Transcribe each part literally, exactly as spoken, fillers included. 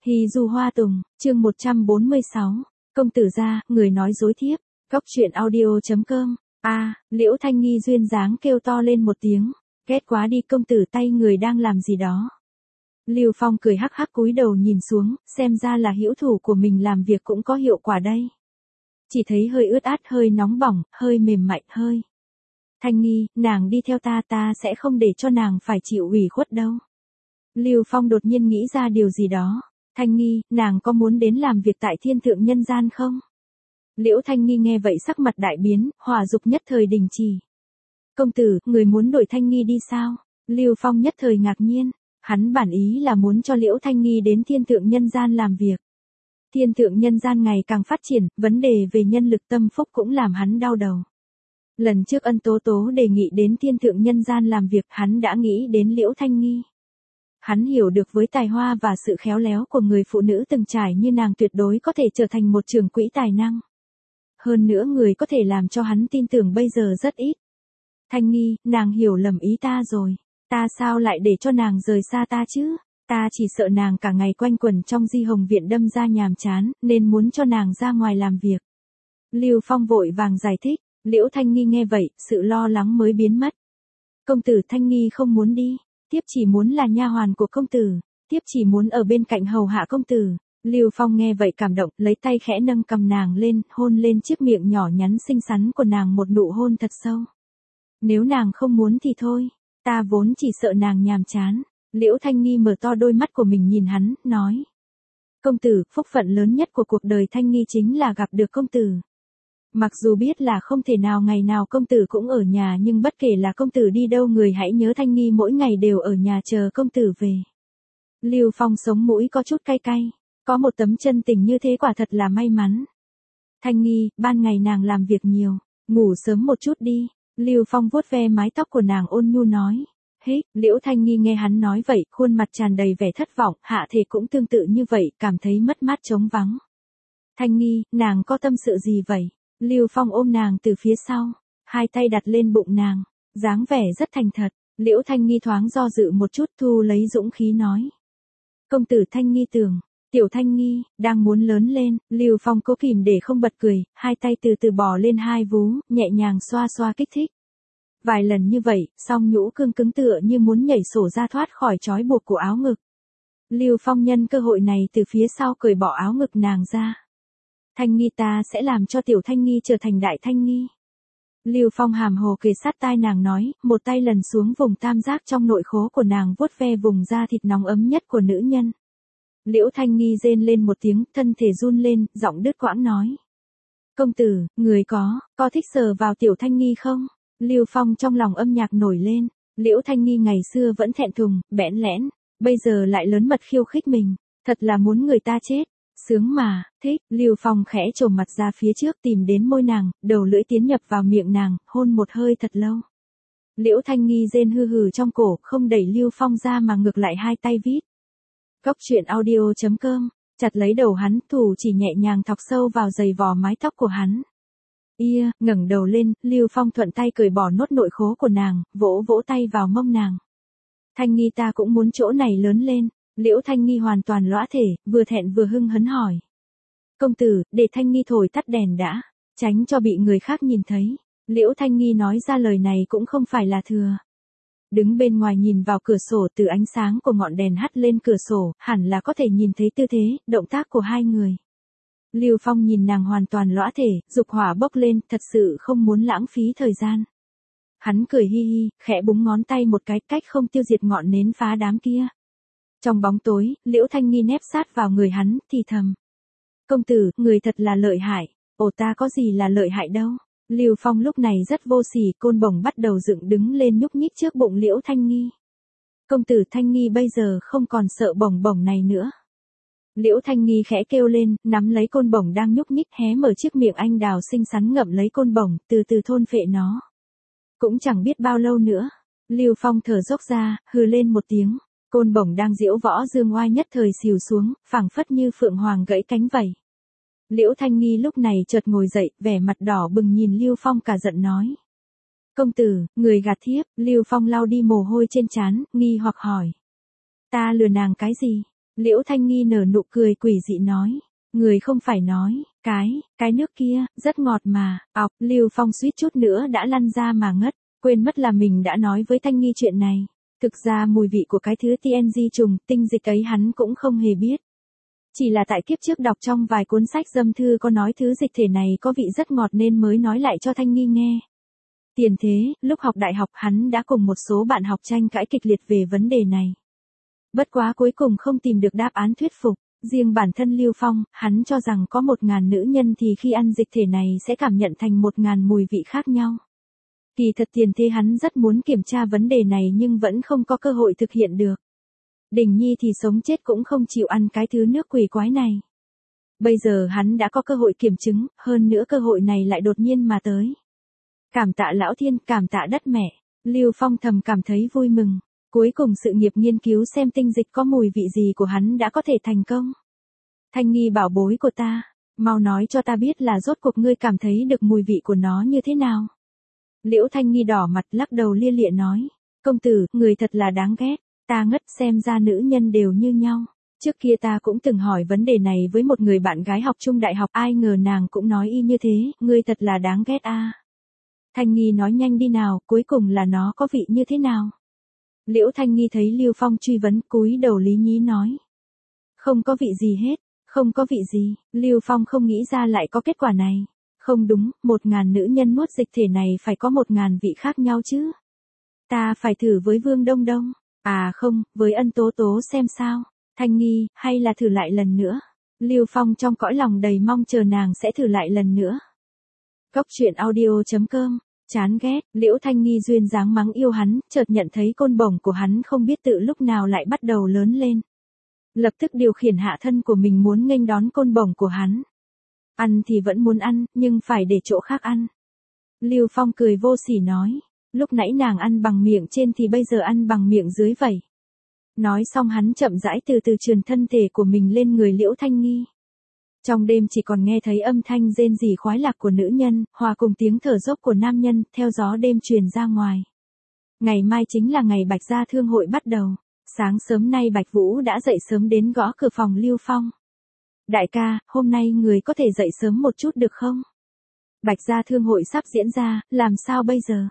Hy du hoa tùng, chương một trăm bốn mươi sáu, công tử gia, người nói dối thiếp, góc truyện audio.com, a, à, Liễu Thanh Nghi duyên dáng kêu to lên một tiếng, ghét quá đi công tử tay người đang làm gì đó. Lưu Phong cười hắc hắc cúi đầu nhìn xuống, xem ra là hữu thủ của mình làm việc cũng có hiệu quả đây. Chỉ thấy hơi ướt át, hơi nóng bỏng, hơi mềm mại, hơi. Thanh Nghi, nàng đi theo ta, ta sẽ không để cho nàng phải chịu ủy khuất đâu. Lưu Phong đột nhiên nghĩ ra điều gì đó. Thanh Nghi, nàng có muốn đến làm việc tại thiên thượng nhân gian không? Liễu Thanh Nghi nghe vậy sắc mặt đại biến, hỏa dục nhất thời đình chỉ. Công tử, người muốn đổi Thanh Nghi đi sao? Lưu Phong nhất thời ngạc nhiên, hắn bản ý là muốn cho Liễu Thanh Nghi đến thiên thượng nhân gian làm việc. Thiên thượng nhân gian ngày càng phát triển, vấn đề về nhân lực tâm phúc cũng làm hắn đau đầu. Lần trước Ân Tố Tố đề nghị đến thiên thượng nhân gian làm việc, hắn đã nghĩ đến Liễu Thanh Nghi. Hắn hiểu được với tài hoa và sự khéo léo của người phụ nữ từng trải như nàng tuyệt đối có thể trở thành một trưởng quỹ tài năng. Hơn nữa người có thể làm cho hắn tin tưởng bây giờ rất ít. Thanh Nghi, nàng hiểu lầm ý ta rồi. Ta sao lại để cho nàng rời xa ta chứ? Ta chỉ sợ nàng cả ngày quanh quẩn trong Di Hồng viện đâm ra nhàm chán, nên muốn cho nàng ra ngoài làm việc. Lưu Phong vội vàng giải thích, Liễu Thanh Nghi nghe vậy, sự lo lắng mới biến mất. Công tử Thanh Nghi không muốn đi. Tiếp chỉ muốn là nha hoàn của công tử, tiếp chỉ muốn ở bên cạnh hầu hạ công tử. Lưu Phong nghe vậy cảm động, lấy tay khẽ nâng cầm nàng lên, hôn lên chiếc miệng nhỏ nhắn xinh xắn của nàng một nụ hôn thật sâu. Nếu nàng không muốn thì thôi, ta vốn chỉ sợ nàng nhàm chán. Liễu Thanh Nghi mở to đôi mắt của mình nhìn hắn, nói. Công tử, phúc phận lớn nhất của cuộc đời Thanh Nghi chính là gặp được công tử. Mặc dù biết là không thể nào ngày nào công tử cũng ở nhà, nhưng bất kể là công tử đi đâu người hãy nhớ Thanh Nghi mỗi ngày đều ở nhà chờ công tử về. Lưu Phong sống mũi có chút cay cay, có một tấm chân tình như thế quả thật là may mắn. Thanh Nghi, ban ngày nàng làm việc nhiều, ngủ sớm một chút đi. Lưu Phong vuốt ve mái tóc của nàng ôn nhu nói. Hế, Liễu Thanh Nghi nghe hắn nói vậy, khuôn mặt tràn đầy vẻ thất vọng, hạ thể cũng tương tự như vậy, cảm thấy mất mát trống vắng. Thanh Nghi, nàng có tâm sự gì vậy? Lưu Phong ôm nàng từ phía sau, hai tay đặt lên bụng nàng, dáng vẻ rất thành thật. Liễu Thanh Nghi thoáng do dự một chút, thu lấy dũng khí nói. Công tử Thanh Nghi tưởng, tiểu Thanh Nghi, đang muốn lớn lên. Lưu Phong cố kìm để không bật cười, hai tay từ từ bò lên hai vú, nhẹ nhàng xoa xoa kích thích. Vài lần như vậy, song nhũ cương cứng tựa như muốn nhảy sổ ra thoát khỏi trói buộc của áo ngực. Lưu Phong nhân cơ hội này từ phía sau cởi bỏ áo ngực nàng ra. Thanh Nghi, ta sẽ làm cho tiểu Thanh Nghi trở thành đại Thanh Nghi. Lưu Phong hàm hồ kề sát tai nàng nói, một tay lần xuống vùng tam giác trong nội khố của nàng vuốt ve vùng da thịt nóng ấm nhất của nữ nhân. Liễu Thanh Nghi rên lên một tiếng, thân thể run lên, giọng đứt quãng nói. Công tử, người có, có thích sờ vào tiểu Thanh Nghi không? Lưu Phong trong lòng âm nhạc nổi lên, Liễu Thanh Nghi ngày xưa vẫn thẹn thùng, bẽn lẽn, bây giờ lại lớn mật khiêu khích mình, thật là muốn người ta chết. Sướng mà, thích. Lưu Phong khẽ trồm mặt ra phía trước tìm đến môi nàng, đầu lưỡi tiến nhập vào miệng nàng, hôn một hơi thật lâu. Liễu Thanh Nghi rên hư hừ trong cổ, không đẩy Lưu Phong ra mà ngược lại hai tay vít. Góc truyện audio.com, chặt lấy đầu hắn, thủ chỉ nhẹ nhàng thọc sâu vào giày vò mái tóc của hắn. Ia, ngẩng đầu lên, Lưu Phong thuận tay cởi bỏ nốt nội khố của nàng, vỗ vỗ tay vào mông nàng. Thanh Nghi, ta cũng muốn chỗ này lớn lên. Liễu Thanh Nghi hoàn toàn lõa thể, vừa thẹn vừa hưng hấn hỏi. Công tử, để Thanh Nghi thổi tắt đèn đã, tránh cho bị người khác nhìn thấy. Liễu Thanh Nghi nói ra lời này cũng không phải là thừa. Đứng bên ngoài nhìn vào cửa sổ, từ ánh sáng của ngọn đèn hắt lên cửa sổ, hẳn là có thể nhìn thấy tư thế, động tác của hai người. Lưu Phong nhìn nàng hoàn toàn lõa thể, dục hỏa bốc lên, thật sự không muốn lãng phí thời gian. Hắn cười hi hi, khẽ búng ngón tay một cái, cách không tiêu diệt ngọn nến phá đám kia. Trong bóng tối, Liễu Thanh Nghi nép sát vào người hắn, thì thầm. Công tử, người thật là lợi hại. Ồ, ta có gì là lợi hại đâu. Lưu Phong lúc này rất vô sỉ, côn bổng bắt đầu dựng đứng lên nhúc nhích trước bụng Liễu Thanh Nghi. Công tử Thanh Nghi bây giờ không còn sợ bổng bổng này nữa. Liễu Thanh Nghi khẽ kêu lên, nắm lấy côn bổng đang nhúc nhích, hé mở chiếc miệng anh đào xinh xắn ngậm lấy côn bổng, từ từ thôn phệ nó. Cũng chẳng biết bao lâu nữa. Lưu Phong thở dốc ra, hừ lên một tiếng. Côn bổng đang diễu võ dương oai nhất thời xìu xuống, phảng phất như phượng hoàng gãy cánh vậy. Liễu Thanh Nghi lúc này chợt ngồi dậy, vẻ mặt đỏ bừng nhìn Lưu Phong cả giận nói. Công tử, người gạt thiếp. Lưu Phong lau đi mồ hôi trên trán, nghi hoặc hỏi. Ta lừa nàng cái gì? Liễu Thanh Nghi nở nụ cười quỷ dị nói. Người không phải nói, cái, cái nước kia, rất ngọt mà, ọc, Lưu Phong suýt chút nữa đã lăn ra mà ngất, quên mất là mình đã nói với Thanh Nghi chuyện này. Thực ra mùi vị của cái thứ tê en giê trùng, tinh dịch ấy hắn cũng không hề biết. Chỉ là tại kiếp trước đọc trong vài cuốn sách dâm thư có nói thứ dịch thể này có vị rất ngọt nên mới nói lại cho Thanh Nghi nghe. Tiền thế, lúc học đại học hắn đã cùng một số bạn học tranh cãi kịch liệt về vấn đề này. Bất quá cuối cùng không tìm được đáp án thuyết phục. Riêng bản thân Lưu Phong, hắn cho rằng có một ngàn nữ nhân thì khi ăn dịch thể này sẽ cảm nhận thành một ngàn mùi vị khác nhau. Kỳ thật tiền thế hắn rất muốn kiểm tra vấn đề này nhưng vẫn không có cơ hội thực hiện được. Đình Nhi thì sống chết cũng không chịu ăn cái thứ nước quỷ quái này. Bây giờ hắn đã có cơ hội kiểm chứng, hơn nữa cơ hội này lại đột nhiên mà tới. Cảm tạ lão thiên, cảm tạ đất mẹ, Lưu Phong thầm cảm thấy vui mừng. Cuối cùng sự nghiệp nghiên cứu xem tinh dịch có mùi vị gì của hắn đã có thể thành công. Thanh Nghi bảo bối của ta, mau nói cho ta biết là rốt cuộc ngươi cảm thấy được mùi vị của nó như thế nào. Liễu Thanh Nghi đỏ mặt lắc đầu lia lịa nói, công tử, người thật là đáng ghét, ta ngất xem ra nữ nhân đều như nhau. Trước kia ta cũng từng hỏi vấn đề này với một người bạn gái học chung đại học, ai ngờ nàng cũng nói y như thế, ngươi thật là đáng ghét a. Thanh Nghi nói nhanh đi nào, cuối cùng là nó có vị như thế nào? Liễu Thanh Nghi thấy Lưu Phong truy vấn, cúi đầu lý nhí nói. Không có vị gì hết, không có vị gì, Lưu Phong không nghĩ ra lại có kết quả này. Không đúng, một ngàn nữ nhân nuốt dịch thể này phải có một ngàn vị khác nhau chứ. Ta phải thử với Vương Đông Đông, à không, với Ân Tố Tố xem sao, Thanh Nghi, hay là thử lại lần nữa. Lưu Phong trong cõi lòng đầy mong chờ nàng sẽ thử lại lần nữa. Cốc truyện audio chấm com. Chán ghét, Liễu Thanh Nghi duyên dáng mắng yêu hắn, chợt nhận thấy côn bổng của hắn không biết tự lúc nào lại bắt đầu lớn lên. Lập tức điều khiển hạ thân của mình muốn nghênh đón côn bổng của hắn. Ăn thì vẫn muốn ăn, nhưng phải để chỗ khác ăn. Lưu Phong cười vô sỉ nói, lúc nãy nàng ăn bằng miệng trên thì bây giờ ăn bằng miệng dưới vậy. Nói xong hắn chậm rãi từ từ trườn thân thể của mình lên người Liễu Thanh Nghi. Trong đêm chỉ còn nghe thấy âm thanh rên rỉ khoái lạc của nữ nhân, hòa cùng tiếng thở dốc của nam nhân, theo gió đêm truyền ra ngoài. Ngày mai chính là ngày Bạch Gia Thương hội bắt đầu. Sáng sớm nay Bạch Vũ đã dậy sớm đến gõ cửa phòng Lưu Phong. Đại ca, hôm nay người có thể dậy sớm một chút được không? Bạch Gia Thương hội sắp diễn ra, làm sao bây giờ?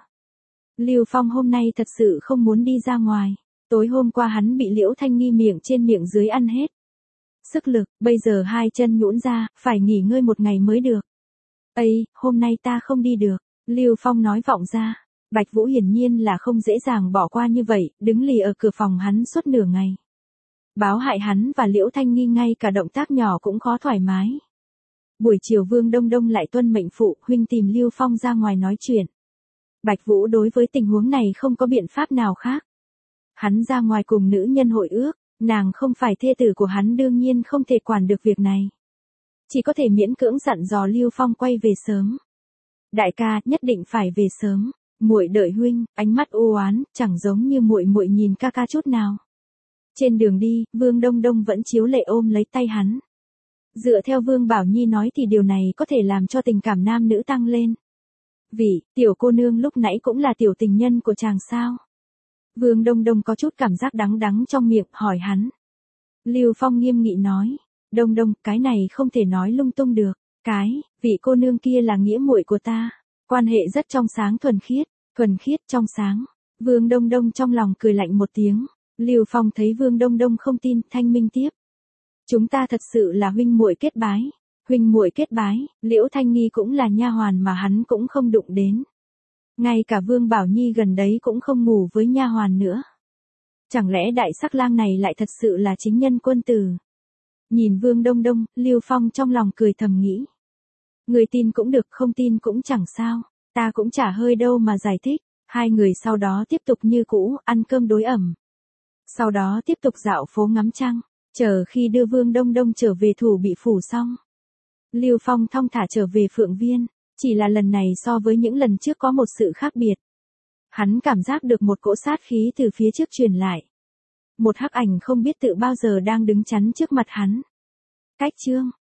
Lưu Phong hôm nay thật sự không muốn đi ra ngoài. Tối hôm qua hắn bị Liễu Thanh Nghi miệng trên miệng dưới ăn hết. Sức lực, bây giờ hai chân nhũn ra, phải nghỉ ngơi một ngày mới được. Ây, hôm nay ta không đi được, Lưu Phong nói vọng ra. Bạch Vũ hiển nhiên là không dễ dàng bỏ qua như vậy, đứng lì ở cửa phòng hắn suốt nửa ngày. Báo hại hắn và Liễu Thanh Nghi ngay cả động tác nhỏ cũng khó thoải mái. Buổi chiều Vương Đông Đông lại tuân mệnh phụ, huynh tìm Lưu Phong ra ngoài nói chuyện. Bạch Vũ đối với tình huống này không có biện pháp nào khác. Hắn ra ngoài cùng nữ nhân hội ước. Nàng không phải thê tử của hắn đương nhiên không thể quản được việc này. Chỉ có thể miễn cưỡng dặn dò Lưu Phong quay về sớm. Đại ca, nhất định phải về sớm. Muội đợi huynh, ánh mắt u oán, chẳng giống như muội muội nhìn ca ca chút nào. Trên đường đi, Vương Đông Đông vẫn chiếu lệ ôm lấy tay hắn. Dựa theo Vương Bảo Nhi nói thì điều này có thể làm cho tình cảm nam nữ tăng lên. Vì, tiểu cô nương lúc nãy cũng là tiểu tình nhân của chàng sao? Vương Đông Đông có chút cảm giác đắng đắng trong miệng, hỏi hắn. Lưu Phong nghiêm nghị nói, Đông Đông, cái này không thể nói lung tung được, cái, vị cô nương kia là nghĩa muội của ta, quan hệ rất trong sáng thuần khiết, thuần khiết trong sáng. Vương Đông Đông trong lòng cười lạnh một tiếng, Lưu Phong thấy Vương Đông Đông không tin, thanh minh tiếp. Chúng ta thật sự là huynh muội kết bái, huynh muội kết bái, Liễu Thanh Nghi cũng là nha hoàn mà hắn cũng không đụng đến. Ngay cả Vương Bảo Nhi gần đấy cũng không ngủ với nha hoàn nữa. Chẳng lẽ đại sắc lang này lại thật sự là chính nhân quân tử? Nhìn Vương Đông Đông, Lưu Phong trong lòng cười thầm nghĩ. Người tin cũng được, không tin cũng chẳng sao, ta cũng chả hơi đâu mà giải thích. Hai người sau đó tiếp tục như cũ, ăn cơm đối ẩm. Sau đó tiếp tục dạo phố ngắm trăng, chờ khi đưa Vương Đông Đông trở về thủ bị phủ xong. Lưu Phong thong thả trở về Phượng Viên. Chỉ là lần này so với những lần trước có một sự khác biệt. Hắn cảm giác được một cỗ sát khí từ phía trước truyền lại. Một hắc ảnh không biết tự bao giờ đang đứng chắn trước mặt hắn. Cách chương